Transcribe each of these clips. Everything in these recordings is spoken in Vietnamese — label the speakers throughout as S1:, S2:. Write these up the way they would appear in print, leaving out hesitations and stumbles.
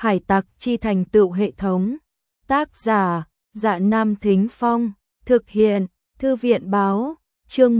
S1: Hải tặc chi thành tựu hệ thống. Tác giả, Dạ Nam Thính Phong. Thực hiện, Thư viện Báo. Chương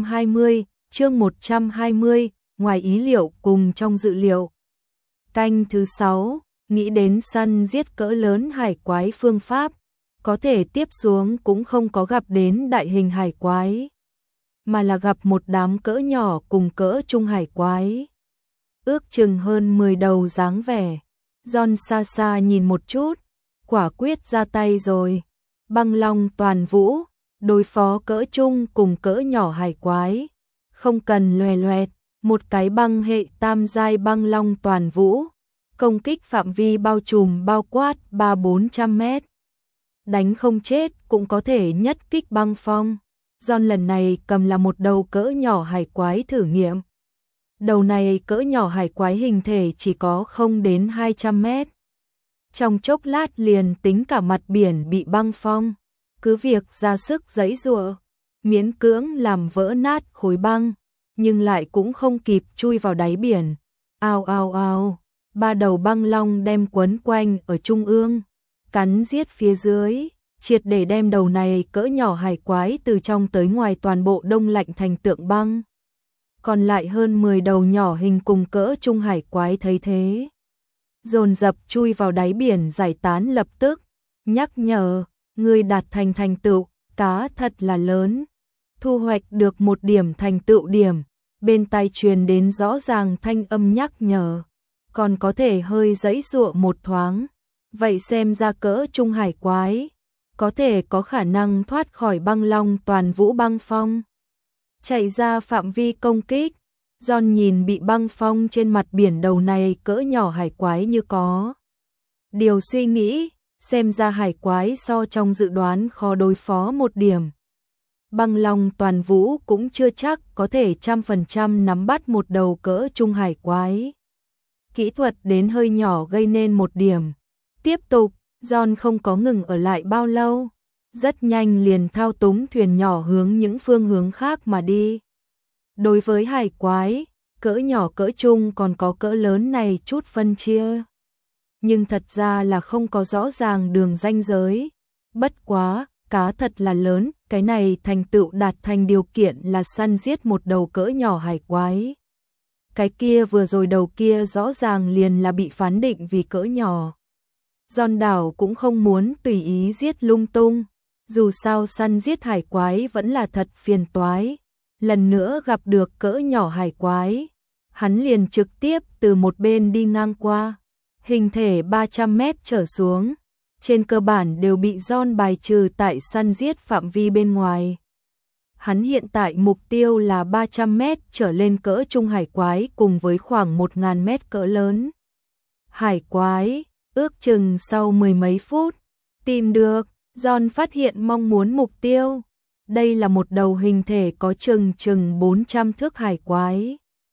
S1: 120, ngoài ý liệu cùng trong dự liệu. Canh thứ 6, nghĩ đến săn giết cỡ lớn hải quái phương pháp, có thể tiếp xuống cũng không có gặp đến đại hình hải quái, mà là gặp một đám cỡ nhỏ cùng cỡ trung hải quái. Ước chừng hơn 10 đầu dáng vẻ. John xa xa nhìn một chút, quả quyết ra tay rồi. Băng long toàn vũ, đối phó cỡ trung cùng cỡ nhỏ hải quái. Không cần loè loẹt, một cái băng hệ tam giai băng long toàn vũ. Công kích phạm vi bao trùm bao quát 300-400 mét. Đánh không chết cũng có thể nhất kích băng phong. John lần này cầm là một đầu cỡ nhỏ hải quái thử nghiệm. Đầu này cỡ nhỏ hải quái hình thể chỉ có không đến 200 mét. Trong chốc lát liền tính cả mặt biển bị băng phong. Cứ việc ra sức giãy giụa, miễn cưỡng làm vỡ nát khối băng, nhưng lại cũng không kịp chui vào đáy biển. Ao ao ao, ba đầu băng long đem quấn quanh ở trung ương, cắn giết phía dưới, triệt để đem đầu này cỡ nhỏ hải quái từ trong tới ngoài toàn bộ đông lạnh thành tượng băng. Còn lại hơn 10 đầu nhỏ hình cùng cỡ trung hải quái thấy thế, dồn dập chui vào đáy biển giải tán lập tức. Nhắc nhở, người đạt thành tựu, cá thật là lớn. Thu hoạch được một điểm thành tựu điểm, bên tai truyền đến rõ ràng thanh âm nhắc nhở. Còn có thể hơi giãy giụa một thoáng. Vậy xem ra cỡ trung hải quái có thể có khả năng thoát khỏi băng long toàn vũ băng phong, chạy ra phạm vi công kích. John nhìn bị băng phong trên mặt biển đầu này cỡ nhỏ hải quái như có điều suy nghĩ, xem ra hải quái so trong dự đoán khó đối phó một điểm. Băng long toàn vũ cũng chưa chắc có thể 100% nắm bắt một đầu cỡ trung hải quái. Kỹ thuật đến hơi nhỏ gây nên một điểm. Tiếp tục, John không có ngừng ở lại bao lâu, rất nhanh liền thao túng thuyền nhỏ hướng những phương hướng khác mà đi. Đối với hải quái, cỡ nhỏ cỡ trung còn có cỡ lớn này chút phân chia, nhưng thật ra là không có rõ ràng đường ranh giới. Bất quá, cá thật là lớn, cái này thành tựu đạt thành điều kiện là săn giết một đầu cỡ nhỏ hải quái. Cái kia vừa rồi đầu kia rõ ràng liền là bị phán định vì cỡ nhỏ. John đảo cũng không muốn tùy ý giết lung tung, dù sao săn giết hải quái vẫn là thật phiền toái. Lần nữa gặp được cỡ nhỏ hải quái, hắn liền trực tiếp từ một bên đi ngang qua. Hình thể 300 mét trở xuống, trên cơ bản đều bị John bài trừ tại săn giết phạm vi bên ngoài. Hắn hiện tại mục tiêu là 300 mét trở lên cỡ trung hải quái cùng với khoảng 1000 mét cỡ lớn hải quái. Ước chừng sau mười mấy phút, tìm được, John phát hiện mong muốn mục tiêu. Đây là một đầu hình thể có chừng 400 thước hải quái.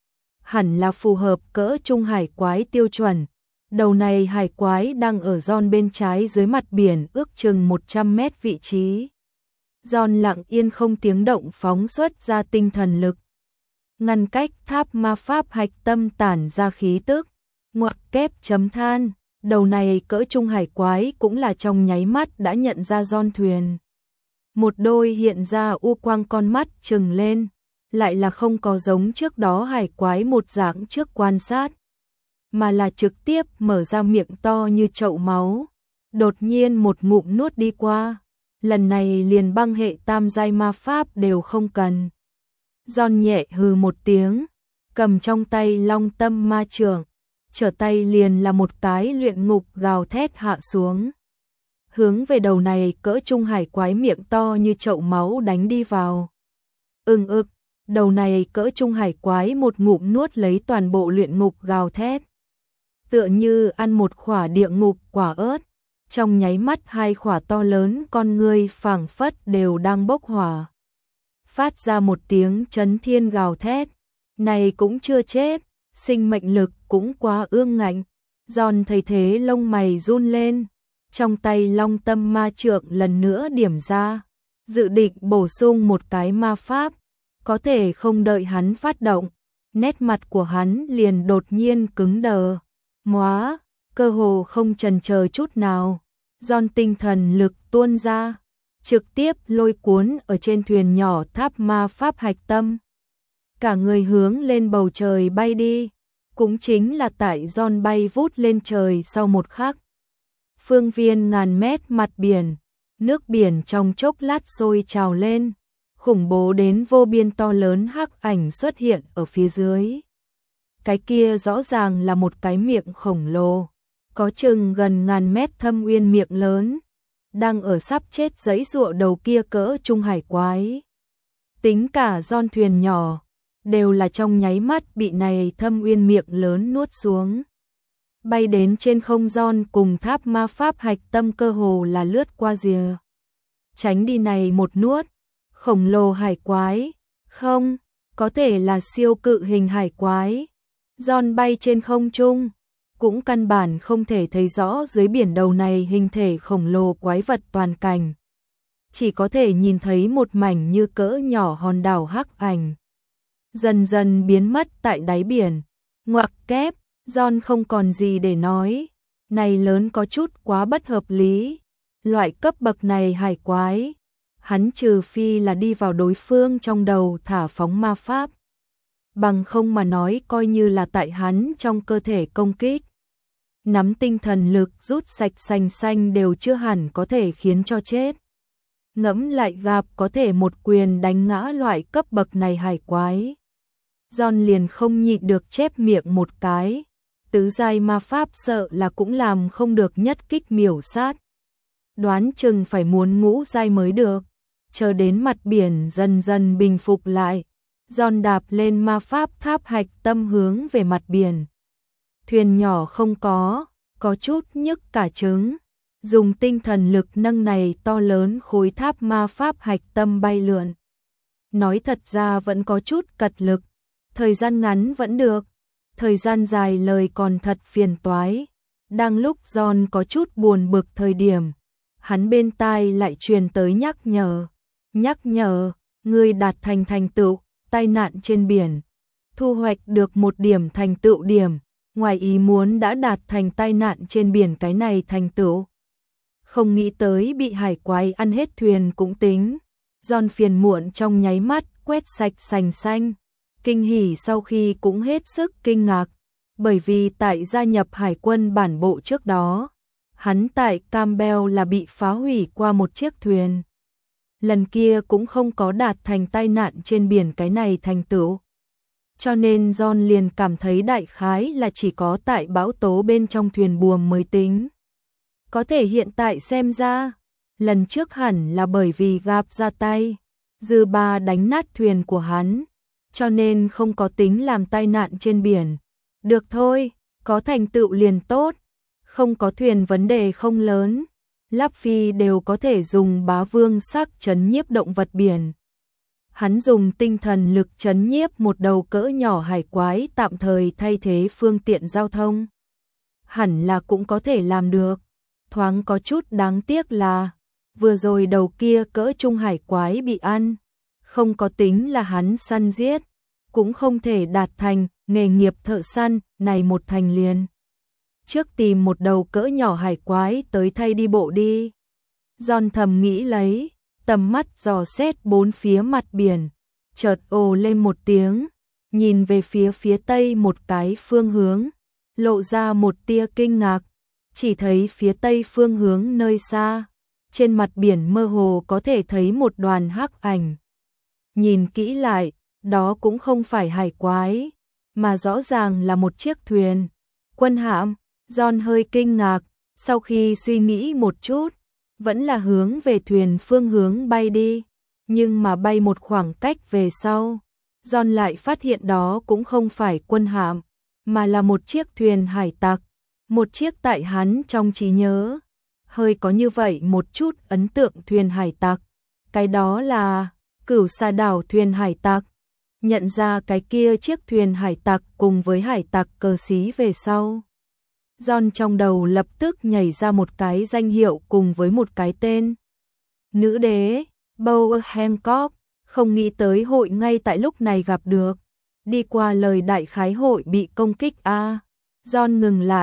S1: Hẳn là phù hợp cỡ trung hải quái tiêu chuẩn. Đầu này hải quái đang ở John bên trái dưới mặt biển ước chừng 100 mét vị trí. John lặng yên không tiếng động phóng xuất ra tinh thần lực, ngăn cách tháp ma pháp hạch tâm tản ra khí tức. Ngoặc kép chấm than. Đầu này cỡ trung hải quái cũng là trong nháy mắt đã nhận ra John thuyền. Một đôi hiện ra u quang con mắt trừng lên, lại là không có giống trước đó hải quái một dạng trước quan sát, mà là trực tiếp mở ra miệng to như chậu máu, đột nhiên một ngụm nuốt đi qua. Lần này liền băng hệ tam giai ma pháp đều không cần. John nhẹ hừ một tiếng, cầm trong tay long tâm ma chưởng, trở tay liền là một cái luyện ngục gào thét hạ xuống, hướng về đầu này cỡ trung hải quái miệng to như chậu máu đánh đi vào. Ực, đầu này cỡ trung hải quái một ngụm nuốt lấy toàn bộ luyện ngục gào thét, tựa như ăn một khỏa địa ngục quả ớt. Trong nháy mắt hai khỏa to lớn con ngươi phảng phất đều đang bốc hỏa, phát ra một tiếng chấn thiên gào thét. Này cũng chưa chết, sinh mệnh lực cũng quá ương ngạnh. John thấy thế lông mày run lên, trong tay long tâm ma trượng lần nữa điểm ra, dự định bổ sung một cái ma pháp. Có thể không đợi hắn phát động, nét mặt của hắn liền đột nhiên cứng đờ. Móa, cơ hồ không chần chờ chút nào. John tinh thần lực tuôn ra, trực tiếp lôi cuốn ở trên thuyền nhỏ tháp ma pháp hạch tâm. Cả người hướng lên bầu trời bay đi, cũng chính là tại John bay vút lên trời sau một khắc. Phương viên ngàn mét mặt biển, nước biển trong chốc lát sôi trào lên, khủng bố đến vô biên to lớn hắc ảnh xuất hiện ở phía dưới. Cái kia rõ ràng là một cái miệng khổng lồ, có chừng gần ngàn mét thâm uyên miệng lớn, đang ở sắp chết giãy giụa đầu kia cỡ trung hải quái. Tính cả John thuyền nhỏ, đều là trong nháy mắt bị này thâm uyên miệng lớn nuốt xuống. Bay đến trên không, John cùng tháp ma pháp hạch tâm cơ hồ là lướt qua rìa. Tránh đi này một nuốt, khổng lồ hải quái, không, có thể là siêu cự hình hải quái. John bay trên không trung, cũng căn bản không thể thấy rõ dưới biển đầu này hình thể khổng lồ quái vật toàn cảnh. Chỉ có thể nhìn thấy một mảnh như cỡ nhỏ hòn đảo hắc ảnh. Dần dần biến mất tại đáy biển. Ngoặc kép, John không còn gì để nói. Này lớn có chút quá bất hợp lý. Loại cấp bậc này hải quái, hắn trừ phi là đi vào đối phương trong đầu thả phóng ma pháp. Bằng không mà nói coi như là tại hắn trong cơ thể công kích. Nắm tinh thần lực rút sạch sành xanh đều chưa hẳn có thể khiến cho chết. Ngẫm lại gặp có thể một quyền đánh ngã loại cấp bậc này hải quái. John liền không nhịn được chép miệng một cái. Tứ giai ma pháp sợ là cũng làm không được nhất kích miểu sát. Đoán chừng phải muốn ngũ giai mới được. Chờ đến mặt biển dần dần bình phục lại, John đạp lên ma pháp tháp hạch tâm hướng về mặt biển. Thuyền nhỏ không có chút nhức cả trứng. Dùng tinh thần lực nâng này to lớn khối tháp ma pháp hạch tâm bay lượn. Nói thật ra vẫn có chút cật lực, thời gian ngắn vẫn được, thời gian dài lời còn thật phiền toái. Đang lúc John có chút buồn bực thời điểm, hắn bên tai lại truyền tới nhắc nhở, ngươi đạt thành tựu, tai nạn trên biển, thu hoạch được 1 điểm thành tựu điểm, ngoài ý muốn đã đạt thành tai nạn trên biển cái này thành tựu. Không nghĩ tới bị hải quái ăn hết thuyền cũng tính. John phiền muộn trong nháy mắt quét sạch sành xanh. Kinh hỉ sau khi cũng hết sức kinh ngạc. Bởi vì tại gia nhập hải quân bản bộ trước đó, hắn tại Campbell là bị phá hủy qua một chiếc thuyền. Lần kia cũng không có đạt thành tai nạn trên biển cái này thành tựu. Cho nên John liền cảm thấy đại khái là chỉ có tại bão tố bên trong thuyền buồm mới tính. Có thể hiện tại xem ra, lần trước hẳn là bởi vì gặp ra tay, dư ba đánh nát thuyền của hắn, cho nên không có tính làm tai nạn trên biển. Được thôi, có thành tựu liền tốt, không có thuyền vấn đề không lớn. Lắp phi đều có thể dùng bá vương sắc trấn nhiếp động vật biển. Hắn dùng tinh thần lực trấn nhiếp một đầu cỡ nhỏ hải quái tạm thời thay thế phương tiện giao thông. Hẳn là cũng có thể làm được. Thoáng có chút đáng tiếc là vừa rồi đầu kia cỡ trung hải quái bị ăn, không có tính là hắn săn giết, cũng không thể đạt thành nghề nghiệp thợ săn này một thành liền. Trước tìm một đầu cỡ nhỏ hải quái tới thay đi bộ đi. John thầm nghĩ lấy, tầm mắt dò xét bốn phía mặt biển, chợt ồ lên một tiếng, nhìn về phía tây một cái phương hướng, lộ ra một tia kinh ngạc. Chỉ thấy phía tây phương hướng nơi xa, trên mặt biển mơ hồ có thể thấy một đoàn hắc ảnh. Nhìn kỹ lại, đó cũng không phải hải quái, mà rõ ràng là một chiếc thuyền. Quân hạm. John hơi kinh ngạc, sau khi suy nghĩ một chút, vẫn là hướng về thuyền phương hướng bay đi. Nhưng mà bay một khoảng cách về sau, John lại phát hiện đó cũng không phải quân hạm, mà là một chiếc thuyền hải tặc. Một chiếc tại hắn trong trí nhớ, hơi có như vậy một chút ấn tượng thuyền hải tặc. Cái đó là Cửu Sa đảo thuyền hải tặc. Nhận ra cái kia chiếc thuyền hải tặc cùng với hải tặc cờ xí về sau, John trong đầu lập tức nhảy ra một cái danh hiệu cùng với một cái tên. Nữ đế, Bower Hancock, không nghĩ tới hội ngay tại lúc này gặp được. Đi qua lời đại khái hội bị công kích a. John ngừng lại,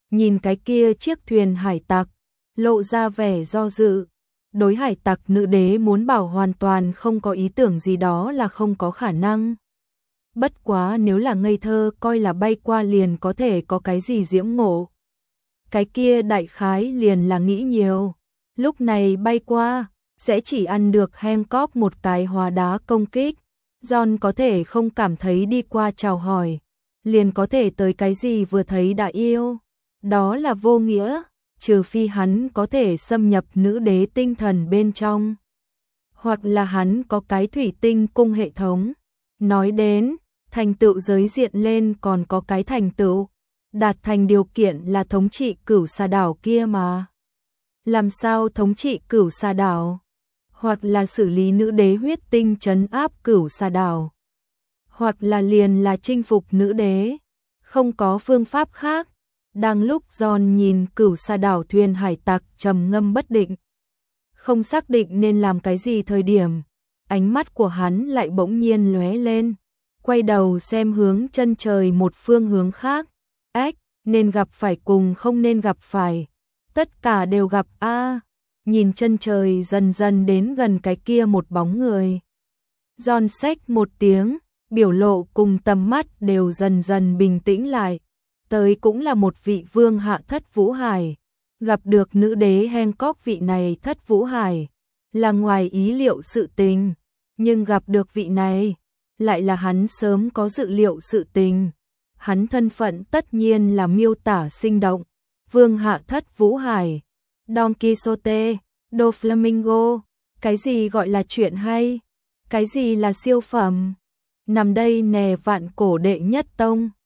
S1: nhìn cái kia chiếc thuyền hải tặc, lộ ra vẻ do dự. Đối hải tặc nữ đế muốn bảo hoàn toàn không có ý tưởng gì đó là không có khả năng. Bất quá nếu là ngây thơ coi là bay qua liền có thể có cái gì diễm ngộ. Cái kia đại khái liền là nghĩ nhiều. Lúc này bay qua, sẽ chỉ ăn được Hancock một cái hóa đá công kích. John có thể không cảm thấy đi qua chào hỏi, liền có thể tới cái gì vừa thấy đã yêu. Đó là vô nghĩa, trừ phi hắn có thể xâm nhập nữ đế tinh thần bên trong. Hoặc là hắn có cái thủy tinh cung hệ thống. Nói đến, thành tựu giới diện lên còn có cái thành tựu. Đạt thành điều kiện là thống trị Cửu Sa đảo kia mà. Làm sao thống trị Cửu Sa đảo? Hoặc là xử lý nữ đế huyết tinh trấn áp Cửu Sa đảo. Hoặc là liền là chinh phục nữ đế. Không có phương pháp khác. Đang lúc John nhìn Cửu Sa đảo thuyền hải tặc trầm ngâm bất định, không xác định nên làm cái gì thời điểm, ánh mắt của hắn lại bỗng nhiên lóe lên, quay đầu xem hướng chân trời một phương hướng khác. Ách, nên gặp phải cùng không nên gặp phải, tất cả đều gặp a. Nhìn chân trời dần dần đến gần cái kia một bóng người. John xách một tiếng, biểu lộ cùng tầm mắt đều dần dần bình tĩnh lại. Tới cũng là một vị vương hạ Thất Vũ Hải. Gặp được nữ đế Hancock vị này Thất Vũ Hải là ngoài ý liệu sự tình, nhưng gặp được vị này lại là hắn sớm có dự liệu sự tình. Hắn thân phận tất nhiên là miêu tả sinh động. Vương hạ Thất Vũ Hải, Don Quixote, Do Flamingo. Cái gì gọi là chuyện hay? Cái gì là siêu phẩm? Nằm đây nè vạn cổ đệ nhất tông.